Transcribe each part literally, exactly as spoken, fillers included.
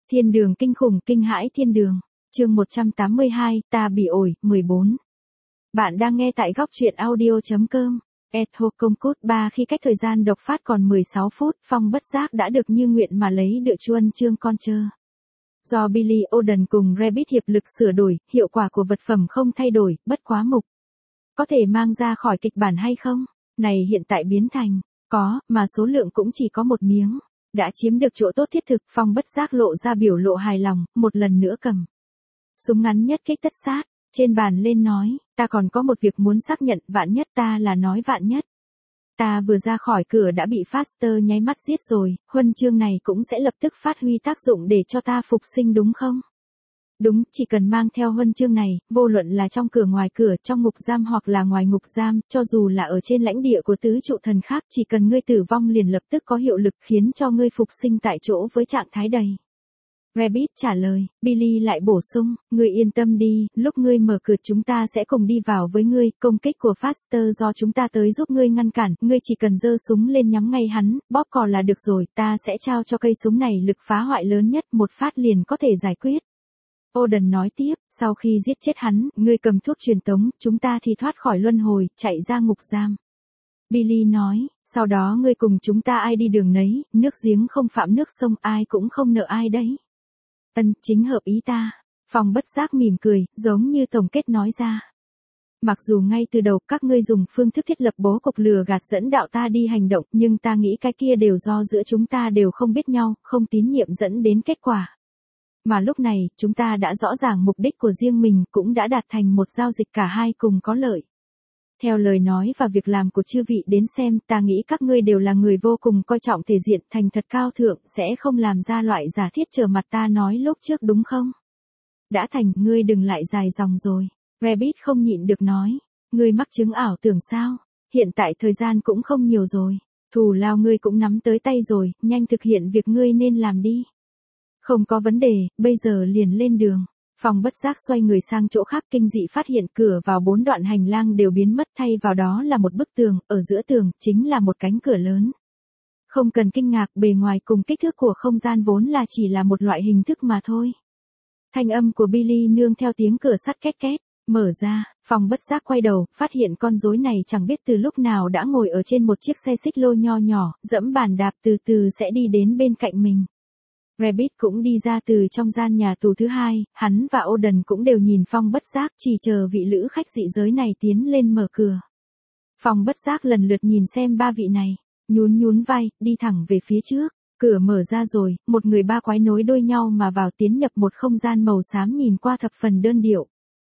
Thiên đường kinh khủng kinh hãi thiên đường. Chương một trăm tám mươi hai, ta bị ổi, mười bốn. Bạn đang nghe tại góc truyện audio chấm com. Etho công cốt ba khi cách thời gian độc phát còn mười sáu phút, Phong bất giác đã được như nguyện mà lấy được chuân chương con trơ. Do Billy Oden cùng Rabbit hiệp lực sửa đổi, hiệu quả của vật phẩm không thay đổi, bất quá mục. Có thể mang ra khỏi kịch bản hay không? Này hiện tại biến thành, có, mà số lượng cũng chỉ có một miếng. Đã chiếm được chỗ tốt thiết thực, Phong bất giác lộ ra biểu lộ hài lòng, một lần nữa cầm súng ngắn nhất kích tất sát, trên bàn lên nói, ta còn có một việc muốn xác nhận, vạn nhất ta là nói vạn nhất. Ta vừa ra khỏi cửa đã bị Faster nháy mắt giết rồi, huân chương này cũng sẽ lập tức phát huy tác dụng để cho ta phục sinh đúng không? Đúng, chỉ cần mang theo huân chương này, vô luận là trong cửa ngoài cửa, trong ngục giam hoặc là ngoài ngục giam, cho dù là ở trên lãnh địa của tứ trụ thần khác, chỉ cần ngươi tử vong liền lập tức có hiệu lực khiến cho ngươi phục sinh tại chỗ với trạng thái đầy. Rabbit trả lời, Billy lại bổ sung, ngươi yên tâm đi, lúc ngươi mở cửa chúng ta sẽ cùng đi vào với ngươi, công kích của Faster do chúng ta tới giúp ngươi ngăn cản, ngươi chỉ cần giơ súng lên nhắm ngay hắn, bóp cò là được rồi, ta sẽ trao cho cây súng này lực phá hoại lớn nhất, một phát liền có thể giải quyết. Oden nói tiếp, sau khi giết chết hắn, ngươi cầm thuốc truyền tống, chúng ta thì thoát khỏi luân hồi, chạy ra ngục giam. Billy nói, sau đó ngươi cùng chúng ta ai đi đường nấy, nước giếng không phạm nước sông, ai cũng không nợ ai đấy. Ân, chính hợp ý ta. Phong bất giác mỉm cười, giống như tổng kết nói ra. Mặc dù ngay từ đầu các ngươi dùng phương thức thiết lập bố cục lừa gạt dẫn đạo ta đi hành động, nhưng ta nghĩ cái kia đều do giữa chúng ta đều không biết nhau, không tín nhiệm dẫn đến kết quả. Mà lúc này, chúng ta đã rõ ràng mục đích của riêng mình, cũng đã đạt thành một giao dịch cả hai cùng có lợi. Theo lời nói và việc làm của chư vị đến xem, ta nghĩ các ngươi đều là người vô cùng coi trọng thể diện, thành thật cao thượng, sẽ không làm ra loại giả thiết trở mặt ta nói lúc trước đúng không? Đã thành, ngươi đừng lại dài dòng rồi. Rabbit không nhịn được nói, ngươi mắc chứng ảo tưởng sao? Hiện tại thời gian cũng không nhiều rồi, thù lao ngươi cũng nắm tới tay rồi, nhanh thực hiện việc ngươi nên làm đi. Không có vấn đề, bây giờ liền lên đường. Phong bất giác xoay người sang chỗ khác, kinh dị phát hiện cửa vào bốn đoạn hành lang đều biến mất, thay vào đó là một bức tường, ở giữa tường, chính là một cánh cửa lớn. Không cần kinh ngạc, bề ngoài cùng kích thước của không gian vốn là chỉ là một loại hình thức mà thôi. Thanh âm của Billy nương theo tiếng cửa sắt két két, mở ra, Phong bất giác quay đầu, phát hiện con rối này chẳng biết từ lúc nào đã ngồi ở trên một chiếc xe xích lô nho nhỏ, dẫm bàn đạp từ từ sẽ đi đến bên cạnh mình. Rabbit cũng đi ra từ trong gian nhà tù thứ hai, hắn và Oden cũng đều nhìn Phong bất giác, chỉ chờ vị lữ khách dị giới này tiến lên mở cửa. Phong bất giác lần lượt nhìn xem ba vị này, nhún nhún vai, đi thẳng về phía trước, cửa mở ra rồi, một người ba quái nối đuôi nhau mà vào tiến nhập một không gian màu xám nhìn qua thập phần đơn điệu.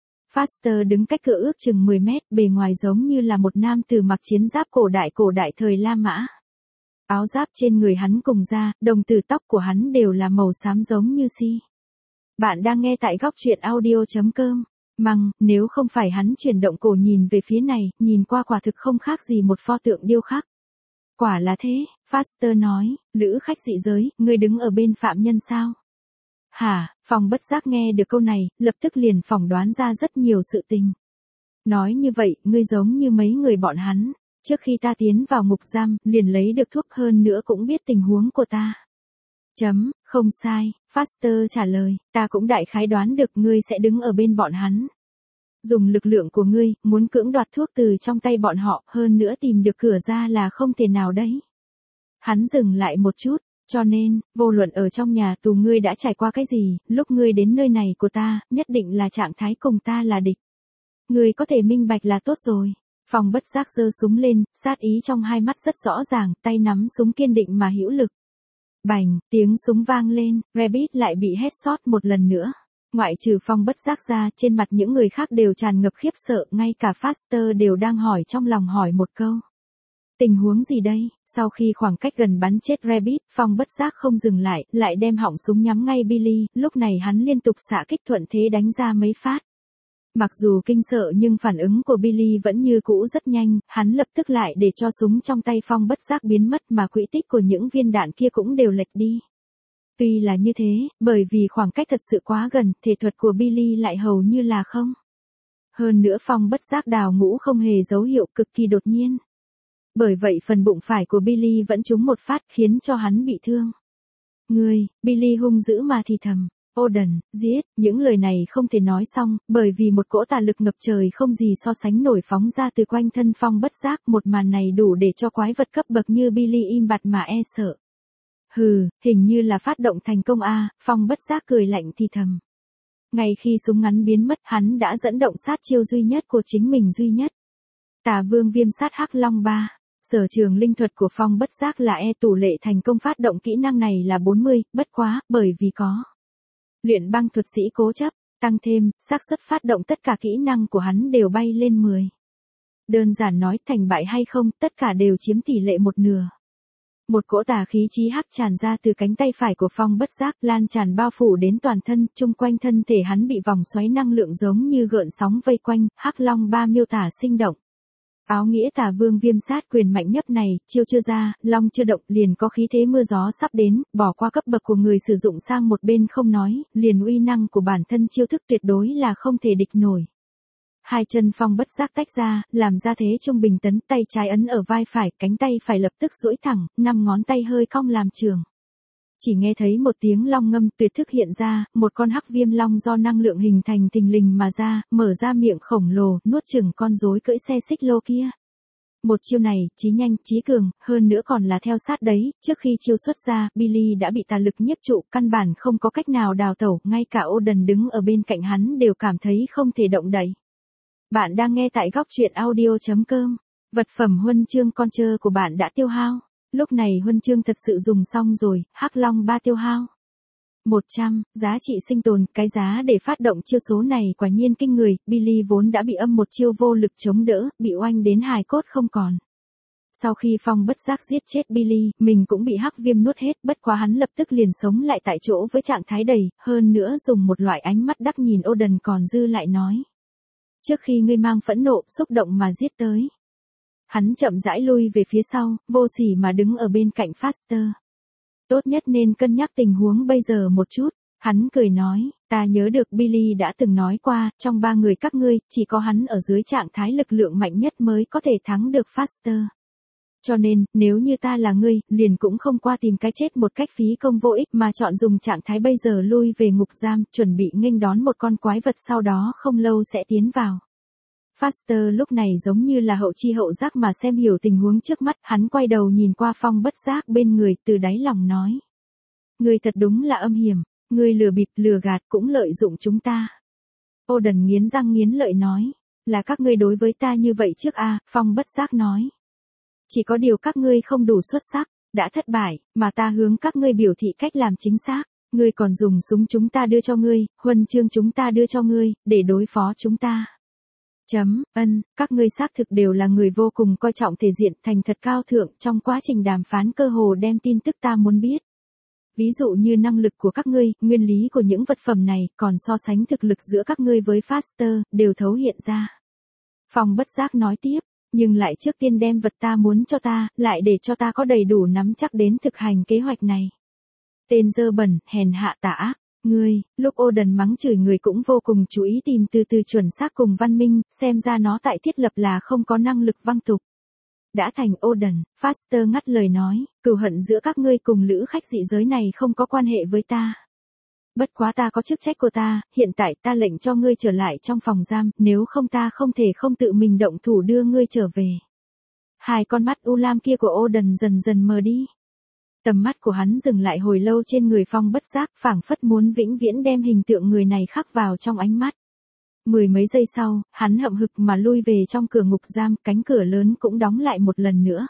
Faster đứng cách cửa ước chừng mười mét, bề ngoài giống như là một nam tử mặc chiến giáp cổ đại cổ đại thời La Mã. Áo giáp trên người hắn cùng da, đồng tử tóc của hắn đều là màu xám giống như si. Bạn đang nghe tại góc truyện audio chấm com. Măng, nếu không phải hắn chuyển động cổ nhìn về phía này, nhìn qua quả thực không khác gì một pho tượng điêu khắc. Quả là thế, Faster nói, lữ khách dị giới, ngươi đứng ở bên phạm nhân sao? Hả, Phong bất giác nghe được câu này, lập tức liền phỏng đoán ra rất nhiều sự tình. Nói như vậy, ngươi giống như mấy người bọn hắn. Trước khi ta tiến vào ngục giam, liền lấy được thuốc hơn nữa cũng biết tình huống của ta. Chấm, không sai, Faster trả lời, ta cũng đại khái đoán được ngươi sẽ đứng ở bên bọn hắn. Dùng lực lượng của ngươi, muốn cưỡng đoạt thuốc từ trong tay bọn họ, hơn nữa tìm được cửa ra là không thể nào đấy. Hắn dừng lại một chút, cho nên, vô luận ở trong nhà tù ngươi đã trải qua cái gì, lúc ngươi đến nơi này của ta, nhất định là trạng thái cùng ta là địch. Ngươi có thể minh bạch là tốt rồi. Phong bất giác giơ súng lên, sát ý trong hai mắt rất rõ ràng, tay nắm súng kiên định mà hữu lực. Bành, tiếng súng vang lên, Rabbit lại bị headshot một lần nữa. Ngoại trừ Phong bất giác ra, trên mặt những người khác đều tràn ngập khiếp sợ, ngay cả Faster đều đang hỏi trong lòng hỏi một câu. Tình huống gì đây? Sau khi khoảng cách gần bắn chết Rabbit, Phong bất giác không dừng lại, lại đem họng súng nhắm ngay Billy, lúc này hắn liên tục xạ kích thuận thế đánh ra mấy phát. Mặc dù kinh sợ nhưng phản ứng của Billy vẫn như cũ rất nhanh, hắn lập tức lại để cho súng trong tay Phong bất giác biến mất mà quỹ tích của những viên đạn kia cũng đều lệch đi. Tuy là như thế, bởi vì khoảng cách thật sự quá gần, thể thuật của Billy lại hầu như là không. Hơn nữa Phong bất giác đào ngũ không hề dấu hiệu, cực kỳ đột nhiên. Bởi vậy phần bụng phải của Billy vẫn trúng một phát khiến cho hắn bị thương. Ngươi, Billy hung dữ mà thì thầm. Oden, giết, những lời này không thể nói xong, bởi vì một cỗ tà lực ngập trời không gì so sánh nổi phóng ra từ quanh thân Phong Bất Giác, một màn này đủ để cho quái vật cấp bậc như Billy im bặt mà e sợ. Hừ, hình như là phát động thành công a, Phong Bất Giác cười lạnh thì thầm. Ngay khi súng ngắn biến mất, hắn đã dẫn động sát chiêu duy nhất của chính mình duy nhất. Tà Vương Viêm Sát Hắc Long ba. Sở trường linh thuật của Phong Bất Giác là E, tỷ lệ thành công phát động kỹ năng này là bốn mươi, bất quá, bởi vì có luyện băng thuật sĩ cố chấp, tăng thêm, xác suất phát động tất cả kỹ năng của hắn đều bay lên mười. Đơn giản nói, thành bại hay không, tất cả đều chiếm tỷ lệ một nửa. Một cỗ tà khí chí hắc tràn ra từ cánh tay phải của Phong Bất Giác, lan tràn bao phủ đến toàn thân, chung quanh thân thể hắn bị vòng xoáy năng lượng giống như gợn sóng vây quanh, Hắc Long ba miêu tả sinh động. Áo nghĩa Tà Vương Viêm Sát quyền mạnh nhất này, chiêu chưa ra, long chưa động, liền có khí thế mưa gió sắp đến, bỏ qua cấp bậc của người sử dụng sang một bên không nói, liền uy năng của bản thân chiêu thức tuyệt đối là không thể địch nổi. Hai chân Phong Bất Giác tách ra, làm ra thế trung bình tấn, tay trái ấn ở vai phải, cánh tay phải lập tức duỗi thẳng, năm ngón tay hơi cong làm trường. Chỉ nghe thấy một tiếng long ngâm tuyệt thức hiện ra, một con hắc viêm long do năng lượng hình thành thình lình mà ra, mở ra miệng khổng lồ, nuốt chửng con rối cưỡi xe xích lô kia. Một chiêu này, chí nhanh, chí cường, hơn nữa còn là theo sát đấy, trước khi chiêu xuất ra, Billy đã bị tà lực nhiếp trụ, căn bản không có cách nào đào tẩu, ngay cả Oden đứng ở bên cạnh hắn đều cảm thấy không thể động đậy. Bạn đang nghe tại góc truyện audio chấm com. Vật phẩm huân chương con trơ của bạn đã tiêu hao. Lúc này huân chương thật sự dùng xong rồi, Hắc Long ba tiêu hao. một trăm, giá trị sinh tồn, cái giá để phát động chiêu số này quả nhiên kinh người, Billy vốn đã bị âm một chiêu vô lực chống đỡ, bị oanh đến hài cốt không còn. Sau khi Phong Bất Giác giết chết Billy, mình cũng bị hắc viêm nuốt hết, bất quá hắn lập tức liền sống lại tại chỗ với trạng thái đầy, hơn nữa dùng một loại ánh mắt đắc nhìn Oden còn dư lại nói. Trước khi ngươi mang phẫn nộ, xúc động mà giết tới. Hắn chậm rãi lui về phía sau, vô sỉ mà đứng ở bên cạnh Faster. Tốt nhất nên cân nhắc tình huống bây giờ một chút. Hắn cười nói, ta nhớ được Billy đã từng nói qua, trong ba người các ngươi, chỉ có hắn ở dưới trạng thái lực lượng mạnh nhất mới có thể thắng được Faster. Cho nên, nếu như ta là ngươi, liền cũng không qua tìm cái chết một cách phí công vô ích mà chọn dùng trạng thái bây giờ lui về ngục giam, chuẩn bị nghênh đón một con quái vật sau đó không lâu sẽ tiến vào. Faster lúc này giống như là hậu chi hậu giác mà xem hiểu tình huống trước mắt, hắn quay đầu nhìn qua Phong Bất Giác bên người, từ đáy lòng nói. Ngươi thật đúng là âm hiểm, ngươi lừa bịp lừa gạt cũng lợi dụng chúng ta. Oden nghiến răng nghiến lợi nói, là các ngươi đối với ta như vậy trước a, Phong Bất Giác nói. Chỉ có điều các ngươi không đủ xuất sắc, đã thất bại, mà ta hướng các ngươi biểu thị cách làm chính xác, ngươi còn dùng súng chúng ta đưa cho ngươi, huân chương chúng ta đưa cho ngươi, để đối phó chúng ta. Chấm, ân, các ngươi xác thực đều là người vô cùng coi trọng thể diện, thành thật cao thượng, trong quá trình đàm phán cơ hồ đem tin tức ta muốn biết. Ví dụ như năng lực của các ngươi, nguyên lý của những vật phẩm này, còn so sánh thực lực giữa các ngươi với Faster, đều thấu hiện ra. Phong Bất Giác nói tiếp, nhưng lại trước tiên đem vật ta muốn cho ta, lại để cho ta có đầy đủ nắm chắc đến thực hành kế hoạch này. Tên dơ bẩn, hèn hạ tà ác. Ngươi, lúc Oden mắng chửi người cũng vô cùng chú ý tìm từ từ chuẩn xác cùng văn minh, xem ra nó tại thiết lập là không có năng lực văng tục. Đã thành Oden, Faster ngắt lời nói, cừu hận giữa các ngươi cùng lữ khách dị giới này không có quan hệ với ta. Bất quá ta có chức trách của ta, hiện tại ta lệnh cho ngươi trở lại trong phòng giam, nếu không ta không thể không tự mình động thủ đưa ngươi trở về. Hai con mắt u lam kia của Oden dần dần mờ đi. Tầm mắt của hắn dừng lại hồi lâu trên người Phong Bất Giác, phảng phất muốn vĩnh viễn đem hình tượng người này khắc vào trong ánh mắt. Mười mấy giây sau, hắn hậm hực mà lui về trong cửa ngục giam, cánh cửa lớn cũng đóng lại một lần nữa.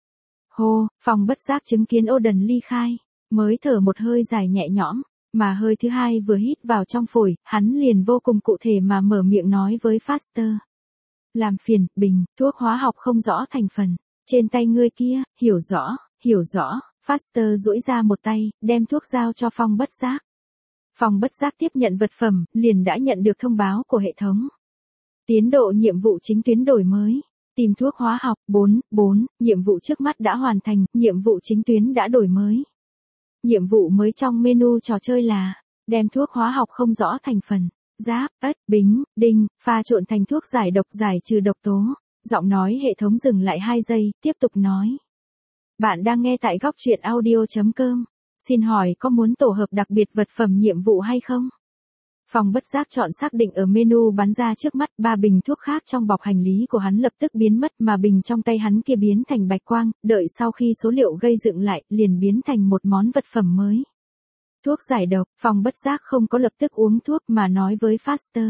Hô, Phong Bất Giác chứng kiến Oden ly khai, mới thở một hơi dài nhẹ nhõm, mà hơi thứ hai vừa hít vào trong phổi, hắn liền vô cùng cụ thể mà mở miệng nói với Faster. Làm phiền, bình, thuốc hóa học không rõ thành phần, trên tay ngươi kia, hiểu rõ, hiểu rõ. Faster duỗi ra một tay, đem thuốc giao cho Phong Bất Giác. Phong Bất Giác tiếp nhận vật phẩm, liền đã nhận được thông báo của hệ thống. Tiến độ nhiệm vụ chính tuyến đổi mới. Tìm thuốc hóa học, bốn, bốn, nhiệm vụ trước mắt đã hoàn thành, nhiệm vụ chính tuyến đã đổi mới. Nhiệm vụ mới trong menu trò chơi là, đem thuốc hóa học không rõ thành phần, giáp, ất, bính, đinh, pha trộn thành thuốc giải độc giải trừ độc tố. Giọng nói hệ thống dừng lại hai giây, tiếp tục nói. Bạn đang nghe tại góc truyện audio chấm com. Xin hỏi có muốn tổ hợp đặc biệt vật phẩm nhiệm vụ hay không? Phong bất giác chọn xác định ở menu bắn ra trước mắt, ba bình thuốc khác trong bọc hành lý của hắn lập tức biến mất mà bình trong tay hắn kia biến thành bạch quang, đợi sau khi số liệu gây dựng lại, liền biến thành một món vật phẩm mới. Thuốc giải độc, Phong bất giác không có lập tức uống thuốc mà nói với Faster.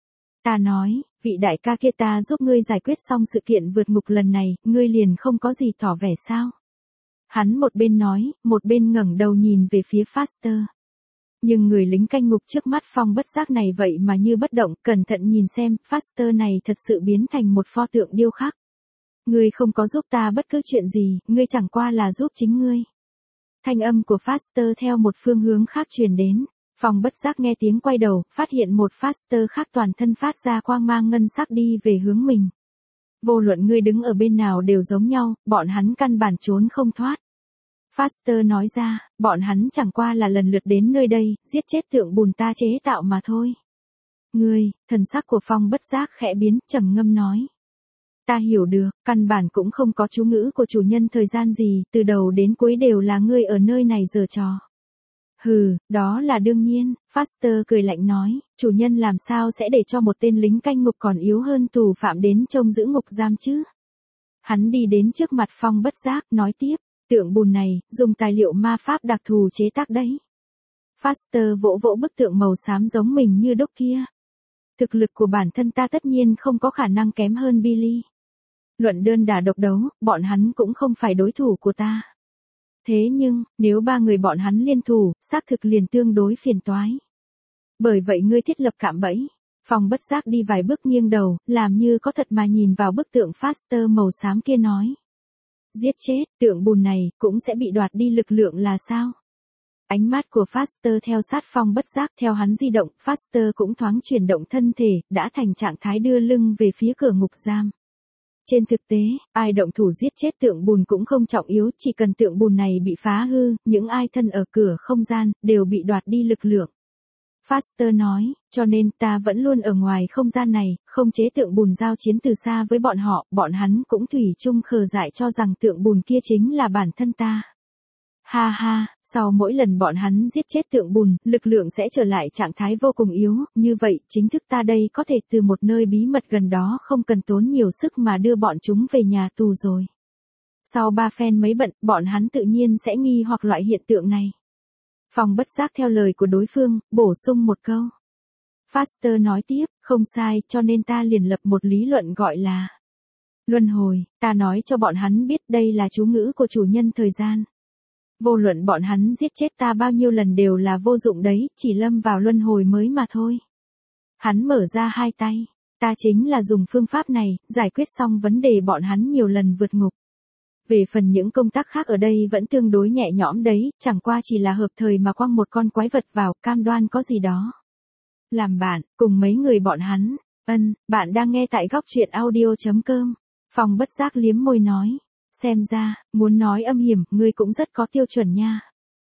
Ta nói, vị đại ca kia ta giúp ngươi giải quyết xong sự kiện vượt ngục lần này, ngươi liền không có gì tỏ vẻ sao? Hắn một bên nói, một bên ngẩng đầu nhìn về phía Faster. Nhưng người lính canh ngục trước mắt Phong bất giác này vậy mà như bất động, cẩn thận nhìn xem, Faster này thật sự biến thành một pho tượng điêu khắc. Ngươi không có giúp ta bất cứ chuyện gì, ngươi chẳng qua là giúp chính ngươi. Thanh âm của Faster theo một phương hướng khác truyền đến. Phong bất giác nghe tiếng quay đầu, phát hiện một Faster khác toàn thân phát ra quang mang ngân sắc đi về hướng mình. Vô luận ngươi đứng ở bên nào đều giống nhau, bọn hắn căn bản trốn không thoát. Faster nói ra, bọn hắn chẳng qua là lần lượt đến nơi đây, giết chết tượng bùn ta chế tạo mà thôi. Ngươi, thần sắc của Phong bất giác khẽ biến, trầm ngâm nói. Ta hiểu được, căn bản cũng không có chú ngữ của chủ nhân thời gian gì, từ đầu đến cuối đều là ngươi ở nơi này giở trò. Hừ, đó là đương nhiên, Faster cười lạnh nói, chủ nhân làm sao sẽ để cho một tên lính canh ngục còn yếu hơn tù phạm đến trông giữ ngục giam chứ? Hắn đi đến trước mặt Phong bất giác, nói tiếp, tượng bùn này, dùng tài liệu ma pháp đặc thù chế tác đấy. Faster vỗ vỗ bức tượng màu xám giống mình như đúc kia. Thực lực của bản thân ta tất nhiên không có khả năng kém hơn Billy. Luận đơn đả độc đấu, bọn hắn cũng không phải đối thủ của ta. Thế nhưng, nếu ba người bọn hắn liên thủ, xác thực liền tương đối phiền toái. Bởi vậy ngươi thiết lập cạm bẫy. Phong bất giác đi vài bước nghiêng đầu, làm như có thật mà nhìn vào bức tượng Faster màu xám kia nói. Giết chết, tượng bùn này, cũng sẽ bị đoạt đi lực lượng là sao? Ánh mắt của Faster theo sát Phong bất giác theo hắn di động, Faster cũng thoáng chuyển động thân thể, đã thành trạng thái đưa lưng về phía cửa ngục giam. Trên thực tế, ai động thủ giết chết tượng bùn cũng không trọng yếu, chỉ cần tượng bùn này bị phá hư, những ai thân ở cửa không gian, đều bị đoạt đi lực lượng. Faster nói, cho nên ta vẫn luôn ở ngoài không gian này, không chế tượng bùn giao chiến từ xa với bọn họ, bọn hắn cũng thủy chung khờ dại cho rằng tượng bùn kia chính là bản thân ta. Ha ha, sau mỗi lần bọn hắn giết chết tượng bùn, lực lượng sẽ trở lại trạng thái vô cùng yếu, như vậy, chính thức ta đây có thể từ một nơi bí mật gần đó không cần tốn nhiều sức mà đưa bọn chúng về nhà tù rồi. Sau ba phen mấy bận, bọn hắn tự nhiên sẽ nghi hoặc loại hiện tượng này. Phong bất giác theo lời của đối phương, bổ sung một câu. Faster nói tiếp, không sai, cho nên ta liền lập một lý luận gọi là luân hồi, ta nói cho bọn hắn biết đây là chú ngữ của chủ nhân thời gian. Vô luận bọn hắn giết chết ta bao nhiêu lần đều là vô dụng đấy, chỉ lâm vào luân hồi mới mà thôi. Hắn mở ra hai tay, ta chính là dùng phương pháp này, giải quyết xong vấn đề bọn hắn nhiều lần vượt ngục. Về phần những công tác khác ở đây vẫn tương đối nhẹ nhõm đấy, chẳng qua chỉ là hợp thời mà quăng một con quái vật vào, cam đoan có gì đó. Làm bạn, cùng mấy người bọn hắn, ân, bạn đang nghe tại góc truyện audio chấm com. Phong bất giác liếm môi nói. Xem ra, muốn nói âm hiểm, ngươi cũng rất có tiêu chuẩn nha.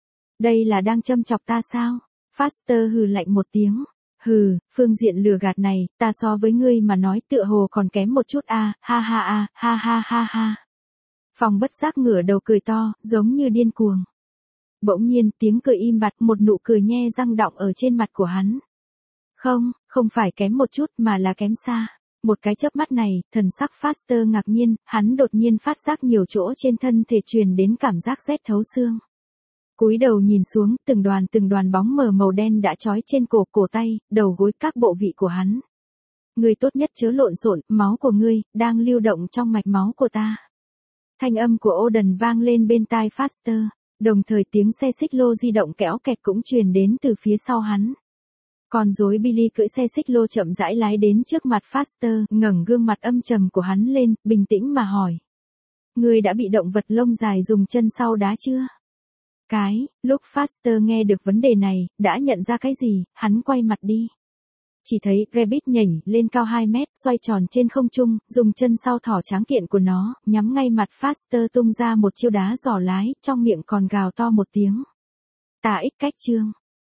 Đây là đang châm chọc ta sao? Faster hừ lạnh một tiếng. Hừ, phương diện lừa gạt này, ta so với ngươi mà nói tựa hồ còn kém một chút a, à, ha ha a, ha ha ha ha. Phong bất giác ngửa đầu cười to, giống như điên cuồng. Bỗng nhiên tiếng cười im bặt, một nụ cười nhe răng đọng ở trên mặt của hắn. Không, không phải kém một chút mà là kém xa. Một cái chớp mắt này, thần sắc Faster ngạc nhiên, hắn đột nhiên phát giác nhiều chỗ trên thân thể truyền đến cảm giác rét thấu xương. Cúi đầu nhìn xuống, từng đoàn từng đoàn bóng mờ màu đen đã trói trên cổ, cổ tay, đầu gối các bộ vị của hắn. Ngươi tốt nhất chớ lộn xộn, máu của ngươi, đang lưu động trong mạch máu của ta. Thanh âm của Oden vang lên bên tai Faster, đồng thời tiếng xe xích lô di động kéo kẹt cũng truyền đến từ phía sau hắn. Con rối Billy cưỡi xe xích lô chậm rãi lái đến trước mặt Faster, ngẩng gương mặt âm trầm của hắn lên, bình tĩnh mà hỏi. Ngươi đã bị động vật lông dài dùng chân sau đá chưa? Cái, lúc Faster nghe được vấn đề này, đã nhận ra cái gì, hắn quay mặt đi. Chỉ thấy Rabbit nhảy lên cao hai mét, xoay tròn trên không trung, dùng chân sau thỏ tráng kiện của nó, nhắm ngay mặt Faster tung ra một chiêu đá giỏ lái, trong miệng còn gào to một tiếng. Tà ích cách chương.